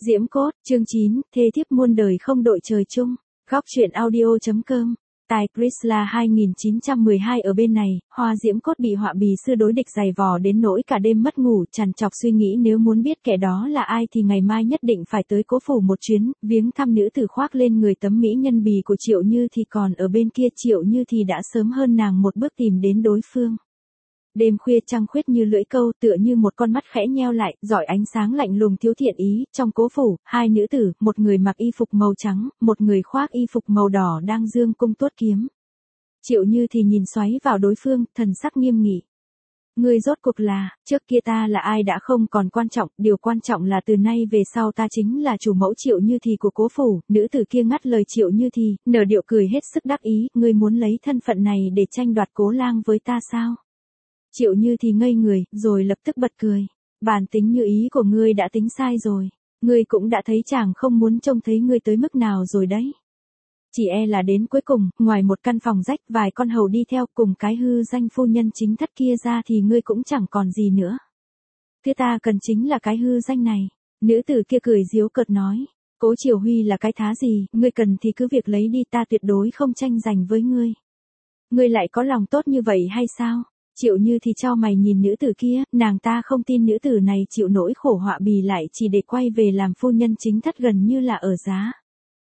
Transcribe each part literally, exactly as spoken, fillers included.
Diễm Cốt, chương chín, thê thiếp muôn đời không đội trời chung. Góc truyện audio.com. Tài Chrysla hai nghìn chín trăm mười hai ở bên này, Hoa Diễm Cốt bị họa bì sư đối địch giày vò đến nỗi cả đêm mất ngủ, trằn trọc suy nghĩ nếu muốn biết kẻ đó là ai thì ngày mai nhất định phải tới Cố Phủ một chuyến, viếng thăm nữ tử khoác lên người tấm mỹ nhân bì của Triệu Như thì còn ở bên kia Triệu Như thì đã sớm hơn nàng một bước tìm đến đối phương. Đêm khuya trăng khuyết như lưỡi câu, tựa như một con mắt khẽ nheo lại, rọi ánh sáng lạnh lùng thiếu thiện ý. Trong Cố Phủ, hai nữ tử, một người mặc y phục màu trắng, một người khoác y phục màu đỏ đang dương cung tuốt kiếm. Triệu Như thì nhìn xoáy vào đối phương, thần sắc nghiêm nghị. Ngươi rốt cuộc là, trước kia ta là ai đã không còn quan trọng, điều quan trọng là từ nay về sau ta chính là chủ mẫu Triệu Như thì của Cố Phủ. Nữ tử kia ngắt lời Triệu Như thì, nở điệu cười hết sức đắc ý, ngươi muốn lấy thân phận này để tranh đoạt Cố Lang với ta sao? Triệu Như thì ngây người, rồi lập tức bật cười. Bản tính như ý của ngươi đã tính sai rồi. Ngươi cũng đã thấy chàng không muốn trông thấy ngươi tới mức nào rồi đấy. Chỉ e là đến cuối cùng, ngoài một căn phòng rách, vài con hầu đi theo cùng cái hư danh phu nhân chính thất kia ra thì ngươi cũng chẳng còn gì nữa. Thứ ta cần chính là cái hư danh này. Nữ tử kia cười giễu cợt nói. Cố Triều Huy là cái thá gì, ngươi cần thì cứ việc lấy đi, ta tuyệt đối không tranh giành với ngươi. Ngươi lại có lòng tốt như vậy hay sao? Triệu Như thì chau mày nhìn nữ tử kia, nàng ta không tin nữ tử này chịu nỗi khổ họa bì lại chỉ để quay về làm phu nhân chính thất gần như là ở giá.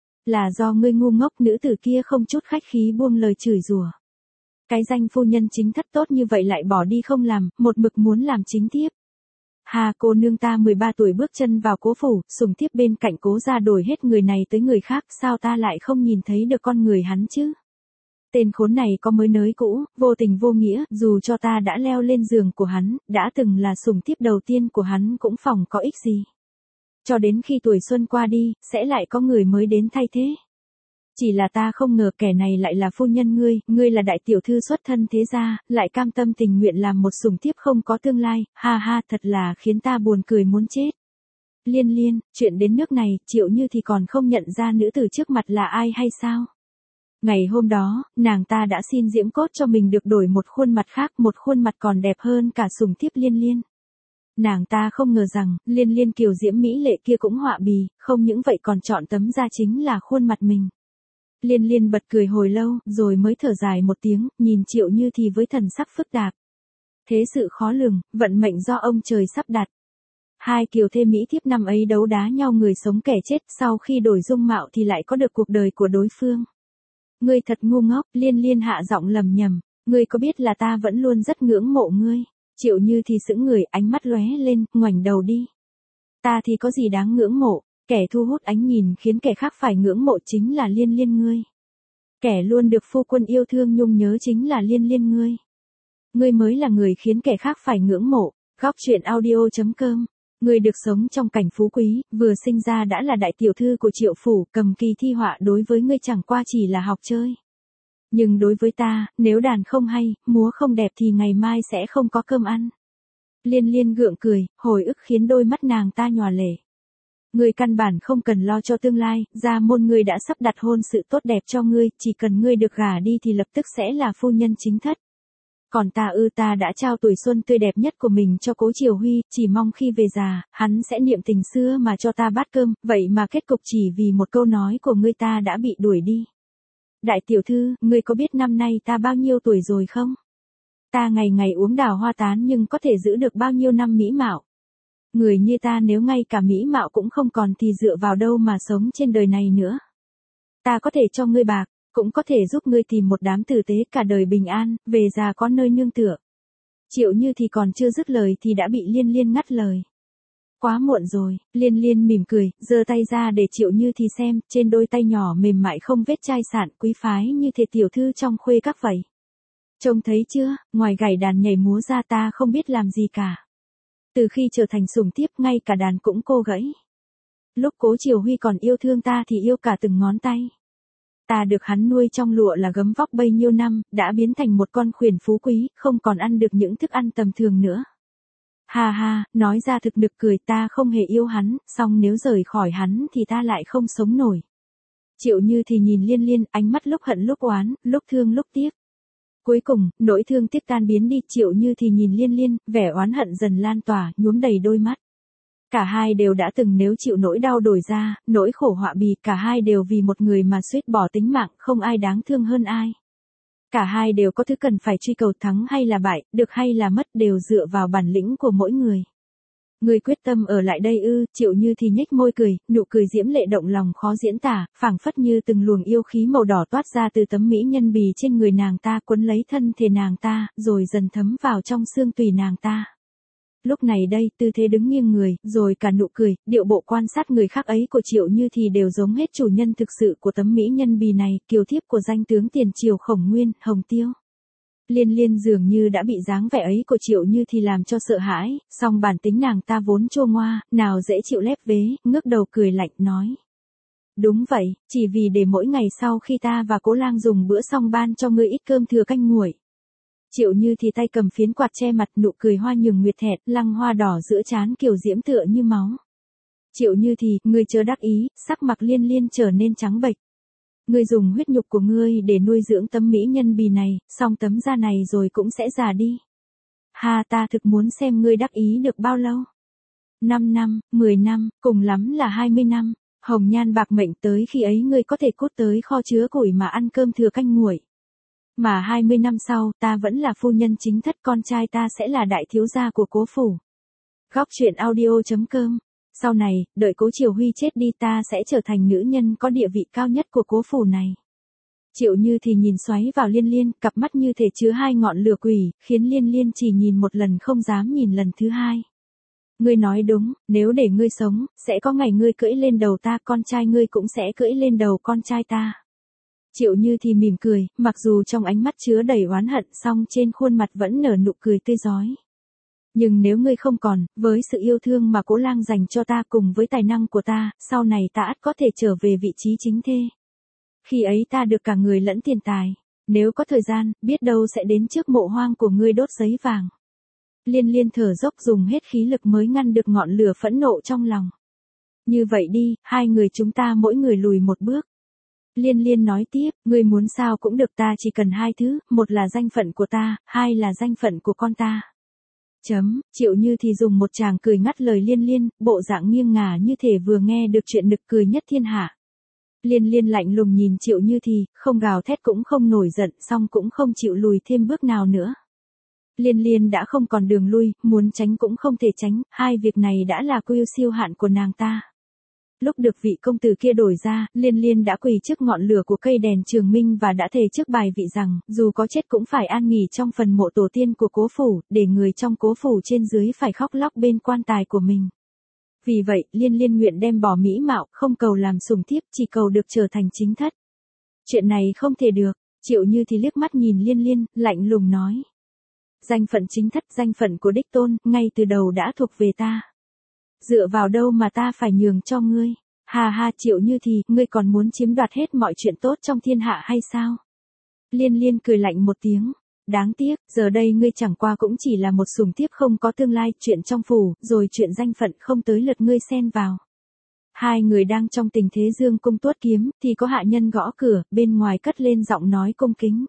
Là do ngươi ngu ngốc, nữ tử kia không chút khách khí buông lời chửi rủa. Cái danh phu nhân chính thất tốt như vậy lại bỏ đi không làm, một mực muốn làm chính thiếp. Hà cô nương ta mười ba tuổi bước chân vào Cố Phủ, sùng thiếp bên cạnh Cố gia đổi hết người này tới người khác, sao ta lại không nhìn thấy được con người hắn chứ? Tên khốn này có mới nới cũ, vô tình vô nghĩa, dù cho ta đã leo lên giường của hắn, đã từng là sủng thiếp đầu tiên của hắn cũng phòng có ích gì. Cho đến khi tuổi xuân qua đi, sẽ lại có người mới đến thay thế. Chỉ là ta không ngờ kẻ này lại là phu nhân ngươi, ngươi là đại tiểu thư xuất thân thế gia, lại cam tâm tình nguyện làm một sủng thiếp không có tương lai, ha ha, thật là khiến ta buồn cười muốn chết. Liên Liên, chuyện đến nước này, Triệu Như thì còn không nhận ra nữ tử trước mặt là ai hay sao? Ngày hôm đó, nàng ta đã xin Diễm Cốt cho mình được đổi một khuôn mặt khác, một khuôn mặt còn đẹp hơn cả sủng thiếp Liên Liên. Nàng ta không ngờ rằng, Liên Liên kiều diễm mỹ lệ kia cũng họa bì, không những vậy còn chọn tấm da chính là khuôn mặt mình. Liên Liên bật cười hồi lâu, rồi mới thở dài một tiếng, nhìn Triệu Như thì với thần sắc phức tạp. Thế sự khó lường, vận mệnh do ông trời sắp đặt. Hai kiều thê mỹ thiếp năm ấy đấu đá nhau người sống kẻ chết, sau khi đổi dung mạo thì lại có được cuộc đời của đối phương. Ngươi thật ngu ngốc, Liên Liên hạ giọng lầm nhầm, ngươi có biết là ta vẫn luôn rất ngưỡng mộ ngươi. Triệu Như thì sững người, ánh mắt lóe lên, ngoảnh đầu đi. Ta thì có gì đáng ngưỡng mộ, kẻ thu hút ánh nhìn khiến kẻ khác phải ngưỡng mộ chính là Liên Liên ngươi. Kẻ luôn được phu quân yêu thương nhung nhớ chính là Liên Liên ngươi. Ngươi mới là người khiến kẻ khác phải ngưỡng mộ. Góc truyện audio.com. Ngươi được sống trong cảnh phú quý, vừa sinh ra đã là đại tiểu thư của Triệu Phủ, cầm kỳ thi họa đối với ngươi chẳng qua chỉ là học chơi. Nhưng đối với ta, nếu đàn không hay, múa không đẹp thì ngày mai sẽ không có cơm ăn. Liên Liên gượng cười, hồi ức khiến đôi mắt nàng ta nhòa lệ. Ngươi căn bản không cần lo cho tương lai, gia môn ngươi đã sắp đặt hôn sự tốt đẹp cho ngươi, chỉ cần ngươi được gả đi thì lập tức sẽ là phu nhân chính thất. Còn ta ư, ta đã trao tuổi xuân tươi đẹp nhất của mình cho Cố Triều Huy, chỉ mong khi về già, hắn sẽ niệm tình xưa mà cho ta bát cơm, vậy mà kết cục chỉ vì một câu nói của ngươi ta đã bị đuổi đi. Đại tiểu thư, ngươi có biết năm nay ta bao nhiêu tuổi rồi không? Ta ngày ngày uống đào hoa tán nhưng có thể giữ được bao nhiêu năm mỹ mạo. Người như ta nếu ngay cả mỹ mạo cũng không còn thì dựa vào đâu mà sống trên đời này nữa. Ta có thể cho ngươi bạc, cũng có thể giúp ngươi tìm một đám tử tế cả đời bình an, về già có nơi nương tựa. Triệu Như thì còn chưa dứt lời thì đã bị Liên Liên ngắt lời. Quá muộn rồi, Liên Liên mỉm cười, giơ tay ra để Triệu Như thì xem, trên đôi tay nhỏ mềm mại không vết chai sạn, quý phái như thể tiểu thư trong khuê các vậy. Trông thấy chưa, ngoài gảy đàn nhảy múa ra ta không biết làm gì cả. Từ khi trở thành sủng thiếp ngay cả đàn cũng cô gãy. Lúc Cố Triều Huy còn yêu thương ta thì yêu cả từng ngón tay. Ta được hắn nuôi trong lụa là gấm vóc bấy nhiêu năm, đã biến thành một con khuyển phú quý, không còn ăn được những thức ăn tầm thường nữa. Ha ha, nói ra thực nực cười, ta không hề yêu hắn, song nếu rời khỏi hắn thì ta lại không sống nổi. Triệu Như thì nhìn Liên Liên, ánh mắt lúc hận lúc oán, lúc thương lúc tiếc. Cuối cùng, nỗi thương tiếc tan biến đi, Triệu Như thì nhìn Liên Liên, vẻ oán hận dần lan tỏa, nhuốm đầy đôi mắt. Cả hai đều đã từng nếu chịu nỗi đau đổi ra, nỗi khổ họa bì, cả hai đều vì một người mà suýt bỏ tính mạng, không ai đáng thương hơn ai. Cả hai đều có thứ cần phải truy cầu, thắng hay là bại, được hay là mất đều dựa vào bản lĩnh của mỗi người. Ngươi quyết tâm ở lại đây ư? Triệu Như thì nhếch môi cười, nụ cười diễm lệ động lòng khó diễn tả, phảng phất như từng luồng yêu khí màu đỏ toát ra từ tấm mỹ nhân bì trên người nàng ta, cuốn lấy thân thể nàng ta, rồi dần thấm vào trong xương tùy nàng ta. Lúc này đây, tư thế đứng nghiêng người, rồi cả nụ cười, điệu bộ quan sát người khác ấy của Triệu Như thì đều giống hết chủ nhân thực sự của tấm mỹ nhân bì này, kiều thiếp của danh tướng tiền triều Khổng Nguyên, Hồng Tiêu. Liên Liên dường như đã bị dáng vẻ ấy của Triệu Như thì làm cho sợ hãi, song bản tính nàng ta vốn chô ngoa, nào dễ chịu lép vế, ngước đầu cười lạnh nói. Đúng vậy, chỉ vì để mỗi ngày sau khi ta và Cố Lang dùng bữa xong ban cho ngươi ít cơm thừa canh nguội. Triệu Như thì tay cầm phiến quạt che mặt, nụ cười hoa nhường nguyệt thẹt, lăng hoa đỏ giữa trán kiều diễm tựa như máu. Triệu Như thì, ngươi chớ đắc ý, sắc mặt Liên Liên trở nên trắng bệch. Ngươi dùng huyết nhục của ngươi để nuôi dưỡng tấm mỹ nhân bì này, xong tấm da này rồi cũng sẽ già đi. Ha, ta thực muốn xem ngươi đắc ý được bao lâu. Năm năm, mười năm, cùng lắm là hai mươi năm, hồng nhan bạc mệnh, tới khi ấy ngươi có thể cút tới kho chứa củi mà ăn cơm thừa canh nguội. Mà hai mươi năm sau, ta vẫn là phu nhân chính thất, con trai ta sẽ là đại thiếu gia của Cố phủ. Góc truyện audio chấm com. Sau này, đợi Cố Triều Huy chết đi, ta sẽ trở thành nữ nhân có địa vị cao nhất của Cố phủ này. Triệu Như thì nhìn xoáy vào Liên Liên, cặp mắt như thể chứa hai ngọn lửa quỷ, khiến Liên Liên chỉ nhìn một lần không dám nhìn lần thứ hai. Ngươi nói đúng, nếu để ngươi sống, sẽ có ngày ngươi cưỡi lên đầu ta, con trai ngươi cũng sẽ cưỡi lên đầu con trai ta. Triệu Như thì mỉm cười, mặc dù trong ánh mắt chứa đầy oán hận, song trên khuôn mặt vẫn nở nụ cười tươi rói. Nhưng nếu ngươi không còn, với sự yêu thương mà Cố Lang dành cho ta cùng với tài năng của ta, sau này ta ắt có thể trở về vị trí chính thê. Khi ấy ta được cả người lẫn tiền tài. Nếu có thời gian, biết đâu sẽ đến trước mộ hoang của ngươi đốt giấy vàng. Liên Liên thở dốc dùng hết khí lực mới ngăn được ngọn lửa phẫn nộ trong lòng. Như vậy đi, hai người chúng ta mỗi người lùi một bước. Liên Liên nói tiếp, ngươi muốn sao cũng được, ta chỉ cần hai thứ, một là danh phận của ta, hai là danh phận của con ta. Chấm, Triệu Như thì dùng một tràng cười ngắt lời Liên Liên, bộ dạng nghiêng ngả như thể vừa nghe được chuyện nực cười nhất thiên hạ. Liên Liên lạnh lùng nhìn Triệu Như thì, không gào thét cũng không nổi giận, song cũng không chịu lùi thêm bước nào nữa. Liên Liên đã không còn đường lui, muốn tránh cũng không thể tránh, hai việc này đã là quy siêu hạn của nàng ta. Lúc được vị công tử kia đổi ra, Liên Liên đã quỳ trước ngọn lửa của cây đèn Trường Minh và đã thề trước bài vị rằng, dù có chết cũng phải an nghỉ trong phần mộ tổ tiên của Cố phủ, để người trong Cố phủ trên dưới phải khóc lóc bên quan tài của mình. Vì vậy, Liên Liên nguyện đem bỏ mỹ mạo, không cầu làm sủng thiếp, chỉ cầu được trở thành chính thất. Chuyện này không thể được, Triệu Như thì liếc mắt nhìn Liên Liên, lạnh lùng nói. Danh phận chính thất, danh phận của đích tôn, ngay từ đầu đã thuộc về ta. Dựa vào đâu mà ta phải nhường cho ngươi? Hà ha, Triệu Như thì, ngươi còn muốn chiếm đoạt hết mọi chuyện tốt trong thiên hạ hay sao? Liên Liên cười lạnh một tiếng. Đáng tiếc, giờ đây ngươi chẳng qua cũng chỉ là một sủng thiếp không có tương lai, chuyện trong phủ, rồi chuyện danh phận không tới lượt ngươi xen vào. Hai người đang trong tình thế dương cung tuốt kiếm, thì có hạ nhân gõ cửa, bên ngoài cất lên giọng nói cung kính.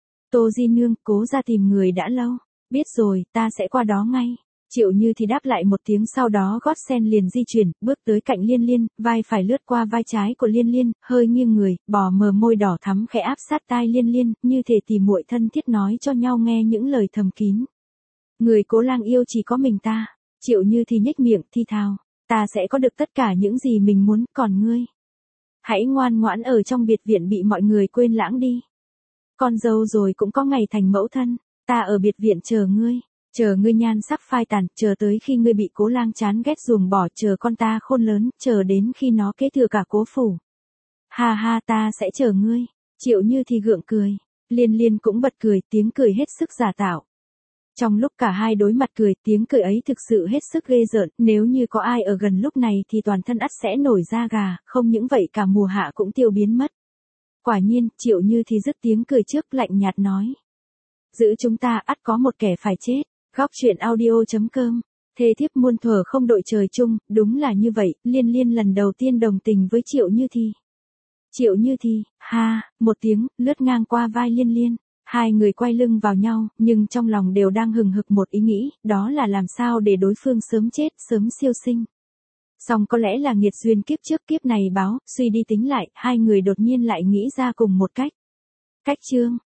Tô Di Nương, Cố ra tìm người đã lâu. Biết rồi, ta sẽ qua đó ngay. Triệu Như thì đáp lại một tiếng, sau đó gót sen liền di chuyển, bước tới cạnh Liên Liên, vai phải lướt qua vai trái của Liên Liên, hơi nghiêng người, bò mờ môi đỏ thắm khẽ áp sát tai Liên Liên, như thể tỉ muội thân thiết nói cho nhau nghe những lời thầm kín. Người Cố Lang yêu chỉ có mình ta. Triệu Như thì nhếch miệng, thi thào, ta sẽ có được tất cả những gì mình muốn, còn ngươi? Hãy ngoan ngoãn ở trong biệt viện bị mọi người quên lãng đi. Con dâu rồi cũng có ngày thành mẫu thân, ta ở biệt viện chờ ngươi. Chờ ngươi nhan sắc phai tàn, chờ tới khi ngươi bị Cố Lang chán ghét ruồng bỏ, chờ con ta khôn lớn, chờ đến khi nó kế thừa cả Cố phủ. Ha ha, ta sẽ chờ ngươi. Triệu Như thì gượng cười. Liên Liên cũng bật cười, tiếng cười hết sức giả tạo. Trong lúc cả hai đối mặt cười, tiếng cười ấy thực sự hết sức ghê rợn, nếu như có ai ở gần lúc này thì toàn thân ắt sẽ nổi da gà, không những vậy cả mùa hạ cũng tiêu biến mất. Quả nhiên, Triệu Như thì dứt tiếng cười trước, lạnh nhạt nói. Giữ chúng ta ắt có một kẻ phải chết. Góc truyện audio chấm com. Thê thiếp muôn thuở không đội trời chung, đúng là như vậy, Liên Liên lần đầu tiên đồng tình với Triệu Như thì. Triệu Như thì, ha, một tiếng, lướt ngang qua vai Liên Liên. Hai người quay lưng vào nhau, nhưng trong lòng đều đang hừng hực một ý nghĩ, đó là làm sao để đối phương sớm chết, sớm siêu sinh. Song có lẽ là nghiệt duyên kiếp trước kiếp này báo, suy đi tính lại, hai người đột nhiên lại nghĩ ra cùng một cách. Cách chương.